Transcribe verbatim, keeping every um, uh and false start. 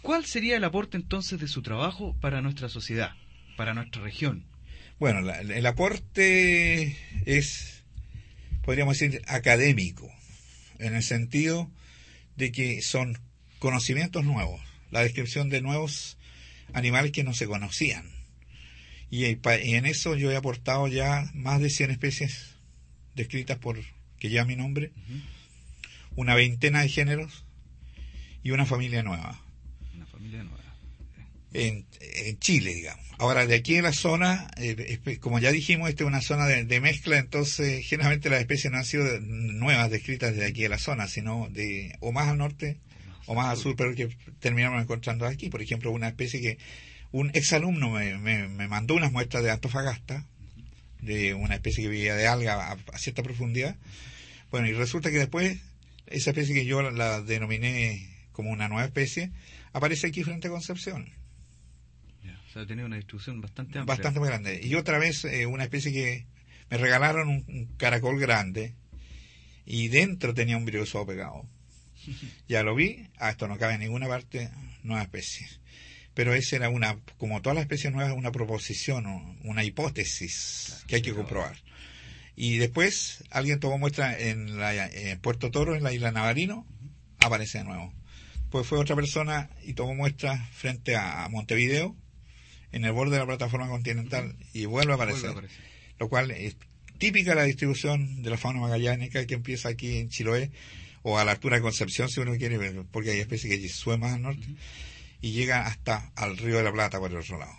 ¿Cuál sería el aporte entonces de su trabajo para nuestra sociedad, para nuestra región? Bueno, la, el aporte es, podríamos decir, académico, en el sentido de que son conocimientos nuevos, la descripción de nuevos animales que no se conocían. Y, y en eso yo he aportado ya más de cien especies descritas por que lleva mi nombre, uh-huh. una veintena de géneros y una familia nueva. Una familia nueva. En, en Chile, digamos. Ahora, de aquí en la zona, eh, como ya dijimos, esta es una zona de, de mezcla, entonces generalmente las especies no han sido nuevas descritas de aquí de la zona, sino de o más al norte o más al sur, pero que terminamos encontrando aquí. Por ejemplo, una especie que un exalumno me, me, me mandó unas muestras de Antofagasta, de una especie que vivía de alga a, a cierta profundidad. Bueno, y resulta que después esa especie que yo la, la denominé como una nueva especie aparece aquí frente a Concepción. O sea, tiene una distribución bastante amplia. Bastante muy grande. Y otra vez eh, una especie que me regalaron un, un caracol grande y dentro tenía un briosao pegado. Ya lo vi, ah, esto no cabe en ninguna parte, nueva especie. Pero esa era una, como todas las especies nuevas, una proposición, una hipótesis claro, que hay que comprobar. Y después alguien tomó muestra en, la, en Puerto Toro, en la isla Navarino, aparece de nuevo. Pues fue otra persona y tomó muestra frente a Montevideo, en el borde de la plataforma continental, y vuelve a aparecer. Vuelve a aparecer. Lo cual es típica de la distribución de la fauna magallánica que empieza aquí en Chiloé, o a la altura de Concepción, si uno quiere ver, porque hay especies que suben más al norte, uh-huh. y llegan hasta al Río de la Plata por el otro lado.